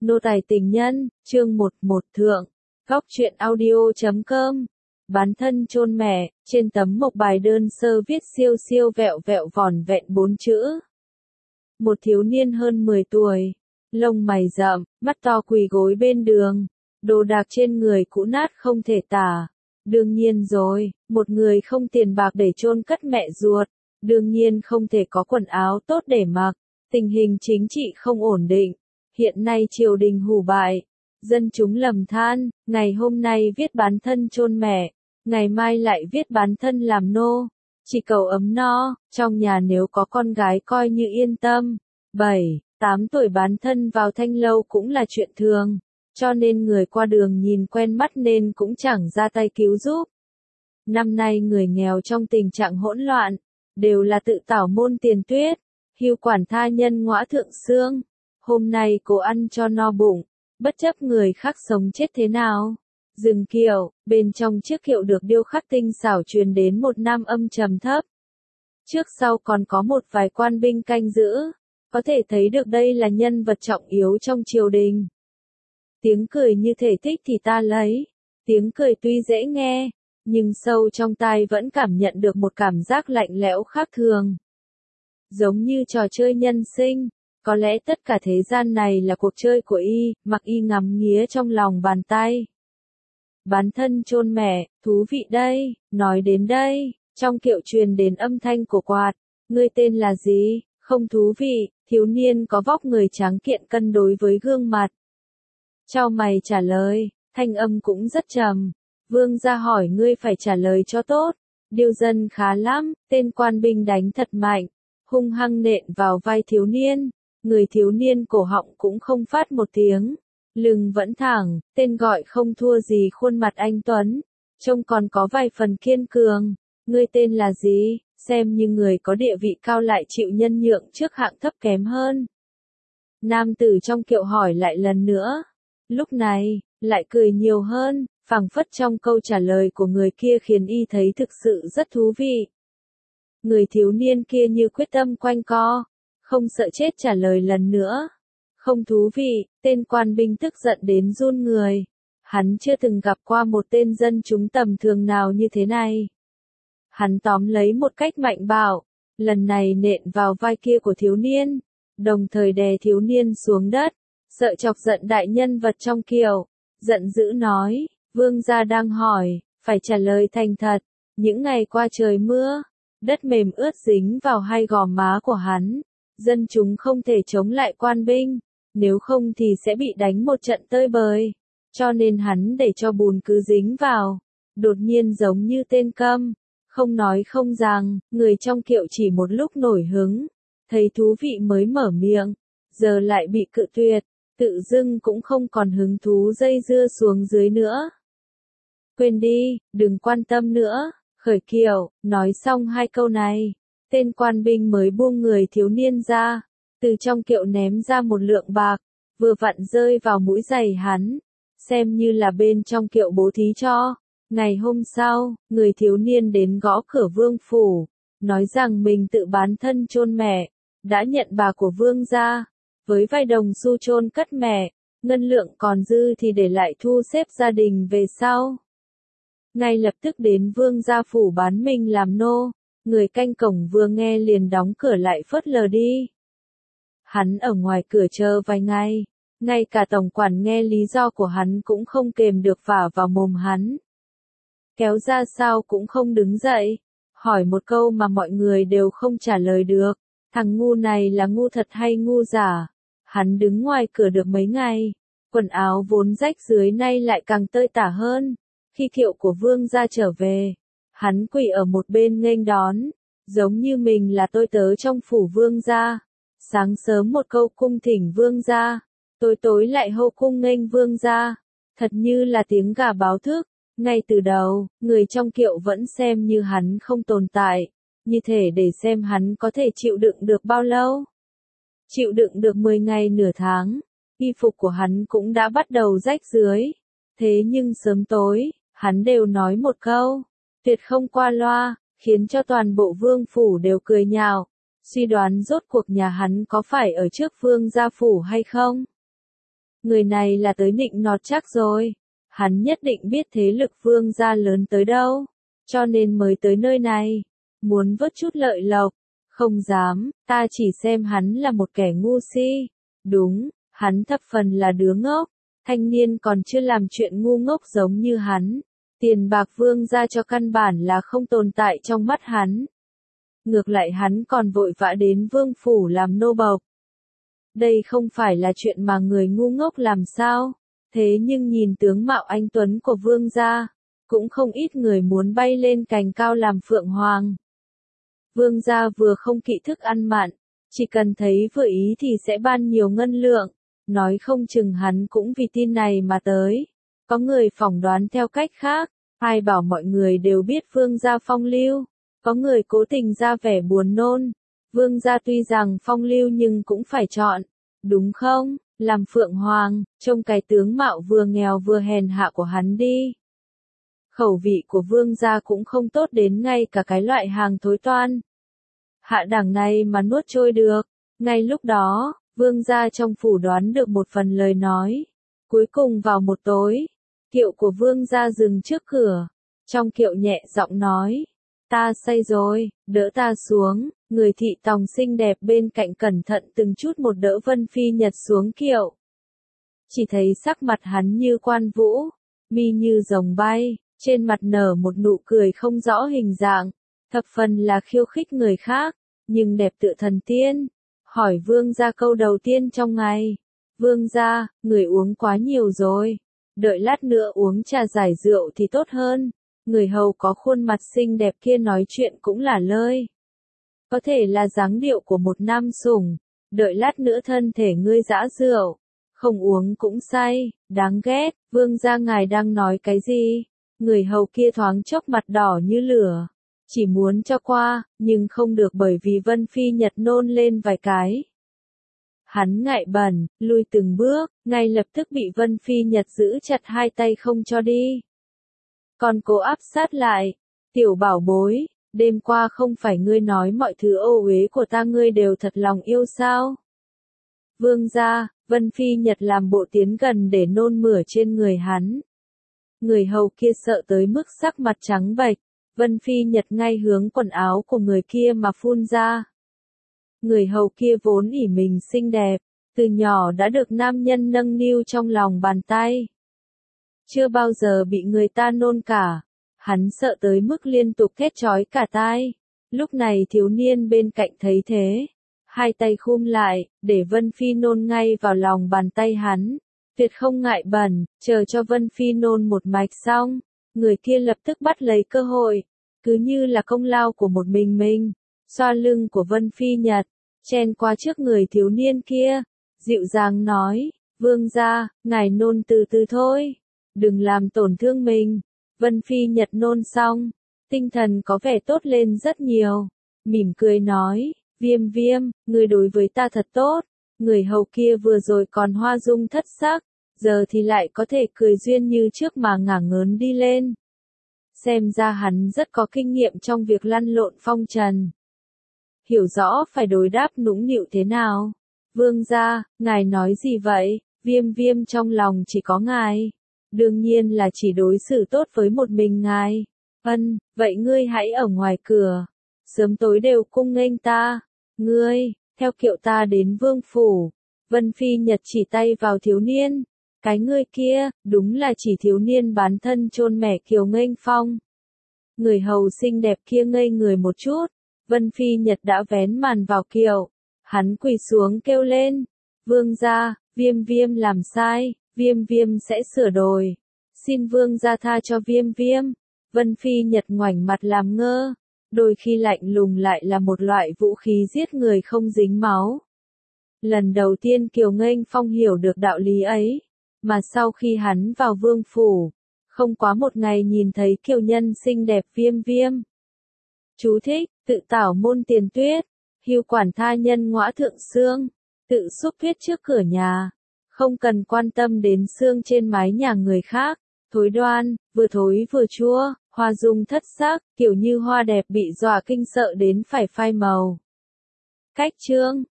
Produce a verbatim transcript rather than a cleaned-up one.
Nô tài tình nhân, chương một một thượng, góc truyện audio chấm com. Bán thân chôn mẹ, trên tấm mộc bài đơn sơ viết siêu siêu vẹo vẹo vỏn vẹn bốn chữ. Một thiếu niên hơn mười tuổi, lông mày rậm, mắt to quỳ gối bên đường, đồ đạc trên người cũ nát không thể tả. Đương nhiên rồi, một người không tiền bạc để chôn cất mẹ ruột, đương nhiên không thể có quần áo tốt để mặc, tình hình chính trị không ổn định. Hiện nay triều đình hủ bại, dân chúng lầm than, ngày hôm nay viết bán thân chôn mẹ, ngày mai lại viết bán thân làm nô, chỉ cầu ấm no, trong nhà nếu có con gái coi như yên tâm. bảy, tám tuổi bán thân vào thanh lâu cũng là chuyện thường, cho nên người qua đường nhìn quen mắt nên cũng chẳng ra tay cứu giúp. Năm nay người nghèo trong tình trạng hỗn loạn, đều là tự tảo môn tiền tuyết, hưu quản tha nhân ngõa thượng xương. Hôm nay cố ăn cho no bụng, bất chấp người khác sống chết thế nào. Dừng kiệu, bên trong chiếc kiệu được điêu khắc tinh xảo truyền đến một nam âm trầm thấp. Trước sau còn có một vài quan binh canh giữ, có thể thấy được đây là nhân vật trọng yếu trong triều đình. Tiếng cười như thể thích thì ta lấy, tiếng cười tuy dễ nghe, nhưng sâu trong tai vẫn cảm nhận được một cảm giác lạnh lẽo khác thường. Giống như trò chơi nhân sinh. Có lẽ tất cả thế gian này là cuộc chơi của y, mặc y ngắm nghía trong lòng bàn tay. Bán thân chôn mẹ, thú vị đây, nói đến đây, trong kiệu truyền đến âm thanh của quạt, ngươi tên là gì, không thú vị, thiếu niên có vóc người tráng kiện cân đối với gương mặt. Chau mày trả lời, thanh âm cũng rất trầm, vương gia hỏi ngươi phải trả lời cho tốt, điêu dân khá lắm, tên quan binh đánh thật mạnh, hung hăng nện vào vai thiếu niên. Người thiếu niên cổ họng cũng không phát một tiếng, lưng vẫn thẳng, tên gọi không thua gì khuôn mặt anh Tuấn, trông còn có vài phần kiên cường. Ngươi tên là gì, xem như người có địa vị cao lại chịu nhân nhượng trước hạng thấp kém hơn. Nam tử trong kiệu hỏi lại lần nữa, lúc này, lại cười nhiều hơn, phảng phất trong câu trả lời của người kia khiến y thấy thực sự rất thú vị. Người thiếu niên kia như quyết tâm quanh co. Không sợ chết trả lời lần nữa. Không thú vị, tên quan binh tức giận đến run người. Hắn chưa từng gặp qua một tên dân chúng tầm thường nào như thế này. Hắn tóm lấy một cách mạnh bạo, lần này nện vào vai kia của thiếu niên, đồng thời đè thiếu niên xuống đất, sợ chọc giận đại nhân vật trong kiệu. Giận dữ nói, vương gia đang hỏi, phải trả lời thành thật. Những ngày qua trời mưa, đất mềm ướt dính vào hai gò má của hắn. Dân chúng không thể chống lại quan binh, nếu không thì sẽ bị đánh một trận tơi bời, cho nên hắn để cho bùn cứ dính vào. Đột nhiên giống như tên câm, không nói không rằng, người trong kiệu chỉ một lúc nổi hứng, thấy thú vị mới mở miệng, giờ lại bị cự tuyệt, tự dưng cũng không còn hứng thú dây dưa xuống dưới nữa. Quên đi, đừng quan tâm nữa, khởi kiệu, nói xong hai câu này. Tên quan binh mới buông người thiếu niên ra, từ trong kiệu ném ra một lượng bạc, vừa vặn rơi vào mũi giày hắn, xem như là bên trong kiệu bố thí cho. Ngày hôm sau, người thiếu niên đến gõ cửa vương phủ, nói rằng mình tự bán thân chôn mẹ, đã nhận bà của vương gia, với vài đồng xu chôn cất mẹ, ngân lượng còn dư thì để lại thu xếp gia đình về sau. Ngay lập tức đến vương gia phủ bán mình làm nô. Người canh cổng vừa nghe liền đóng cửa lại phớt lờ đi. Hắn ở ngoài cửa chờ vài ngày, ngay cả tổng quản nghe lý do của hắn cũng không kềm được vả vào mồm hắn. Kéo ra sao cũng không đứng dậy, hỏi một câu mà mọi người đều không trả lời được, thằng ngu này là ngu thật hay ngu giả. Hắn đứng ngoài cửa được mấy ngày, quần áo vốn rách dưới nay lại càng tơi tả hơn. Khi kiệu của vương gia trở về, hắn quỳ ở một bên nghênh đón, giống như mình là tôi tớ trong phủ vương gia. Sáng sớm một câu cung thỉnh vương gia, tối tối lại hô cung nghênh vương gia, thật như là tiếng gà báo thức. Ngay từ đầu, người trong kiệu vẫn xem như hắn không tồn tại, như thể để xem hắn có thể chịu đựng được bao lâu. Chịu đựng được mười ngày nửa tháng, y phục của hắn cũng đã bắt đầu rách dưới. Thế nhưng sớm tối, hắn đều nói một câu, tuyệt không qua loa, khiến cho toàn bộ vương phủ đều cười nhạo, suy đoán rốt cuộc nhà hắn có phải ở trước vương gia phủ hay không. Người này là tới nịnh nọt chắc rồi. Hắn nhất định biết thế lực Vương gia lớn tới đâu, cho nên mới tới nơi này, muốn vớt chút lợi lộc. Không dám, ta chỉ xem hắn là một kẻ ngu si. Đúng, hắn thập phần là đứa ngốc, thanh niên còn chưa làm chuyện ngu ngốc giống như hắn. Tiền bạc Vương gia cho căn bản là không tồn tại trong mắt hắn. Ngược lại hắn còn vội vã đến vương phủ làm nô bộc. Đây không phải là chuyện mà người ngu ngốc làm sao? Thế nhưng nhìn tướng mạo anh tuấn của vương gia, cũng không ít người muốn bay lên cành cao làm phượng hoàng. Vương gia vừa không kỵ thức ăn mặn, chỉ cần thấy vừa ý thì sẽ ban nhiều ngân lượng, nói không chừng hắn cũng vì tin này mà tới. Có người phỏng đoán theo cách khác, ai bảo mọi người đều biết vương gia phong lưu, có người cố tình ra vẻ buồn nôn. Vương gia tuy rằng phong lưu nhưng cũng phải chọn, đúng không? Làm phượng hoàng, trông cái tướng mạo vừa nghèo vừa hèn hạ của hắn đi. Khẩu vị của vương gia cũng không tốt đến ngay cả cái loại hàng thối toan hạ đẳng này mà nuốt trôi được. Ngay lúc đó, vương gia trong phủ đoán được một phần lời nói. Cuối cùng vào một tối, kiệu của vương gia dừng trước cửa. Trong kiệu nhẹ giọng nói, ta say rồi, đỡ ta xuống. Người thị tòng xinh đẹp bên cạnh cẩn thận từng chút một đỡ Vân Phi Nhật xuống kiệu. Chỉ thấy sắc mặt hắn như quan vũ, mi như rồng bay, trên mặt nở một nụ cười không rõ hình dạng, thập phần là khiêu khích người khác, nhưng đẹp tựa thần tiên. Hỏi vương gia câu đầu tiên trong ngày. Vương gia, người uống quá nhiều rồi, đợi lát nữa uống trà giải rượu thì tốt hơn. Người hầu có khuôn mặt xinh đẹp kia nói chuyện cũng là lơi. Có thể là dáng điệu của một nam sủng, đợi lát nữa thân thể ngươi dã rượu, không uống cũng say, đáng ghét. Vương gia ngài đang nói cái gì? Người hầu kia thoáng chốc mặt đỏ như lửa, chỉ muốn cho qua, nhưng không được bởi vì Vân Phi Nhật nôn lên vài cái. Hắn ngại bẩn, lui từng bước, ngay lập tức bị Vân Phi Nhật giữ chặt hai tay không cho đi. Còn cố áp sát lại, tiểu bảo bối, đêm qua không phải ngươi nói mọi thứ ô uế của ta ngươi đều thật lòng yêu sao? Vương gia, Vân Phi Nhật làm bộ tiến gần để nôn mửa trên người hắn. Người hầu kia sợ tới mức sắc mặt trắng bệch, Vân Phi Nhật ngay hướng quần áo của người kia mà phun ra. Người hầu kia vốn ỷ mình xinh đẹp, từ nhỏ đã được nam nhân nâng niu trong lòng bàn tay. Chưa bao giờ bị người ta nôn cả, hắn sợ tới mức liên tục thét chói cả tai. Lúc này thiếu niên bên cạnh thấy thế, hai tay khum lại, để Vân Phi nôn ngay vào lòng bàn tay hắn. Tuyệt không ngại bẩn, chờ cho Vân Phi nôn một mạch xong, người kia lập tức bắt lấy cơ hội, cứ như là công lao của một mình mình, xoa lưng của Vân Phi Nhật, chen qua trước người thiếu niên kia, dịu dàng nói, vương gia, ngài nôn từ từ thôi, đừng làm tổn thương mình. Vân Phi Nhật nôn xong, tinh thần có vẻ tốt lên rất nhiều, mỉm cười nói, Viêm Viêm, người đối với ta thật tốt. Người hầu kia vừa rồi còn hoa dung thất sắc, giờ thì lại có thể cười duyên như trước mà ngả ngớn đi lên. Xem ra hắn rất có kinh nghiệm trong việc lăn lộn phong trần. Hiểu rõ phải đối đáp nũng nịu thế nào. Vương gia, ngài nói gì vậy? Viêm Viêm trong lòng chỉ có ngài. Đương nhiên là chỉ đối xử tốt với một mình ngài. Ân, vậy ngươi hãy ở ngoài cửa. Sớm tối đều cung nghênh ta. Ngươi, theo kiệu ta đến vương phủ. Vân Phi Nhật chỉ tay vào thiếu niên. Cái ngươi kia, đúng là chỉ thiếu niên bán thân chôn mẻ Kiều nghênh phong. Người hầu xinh đẹp kia ngây người một chút. Vân Phi Nhật đã vén màn vào kiệu. Hắn quỳ xuống kêu lên. Vương gia, Viêm Viêm làm sai, Viêm Viêm sẽ sửa đổi. Xin vương gia tha cho Viêm Viêm. Vân Phi Nhật ngoảnh mặt làm ngơ. Đôi khi lạnh lùng lại là một loại vũ khí giết người không dính máu. Lần đầu tiên Kiều nghênh phong hiểu được đạo lý ấy, mà sau khi hắn vào vương phủ, không quá một ngày nhìn thấy kiều nhân xinh đẹp Viêm Viêm. Chú thích, tự tảo môn tiền tuyết, hưu quản tha nhân ngõa thượng xương, tự xúc tuyết trước cửa nhà, không cần quan tâm đến xương trên mái nhà người khác, thối đoan, vừa thối vừa chua, hoa dung thất sắc, kiểu như hoa đẹp bị dọa kinh sợ đến phải phai màu. Cách chương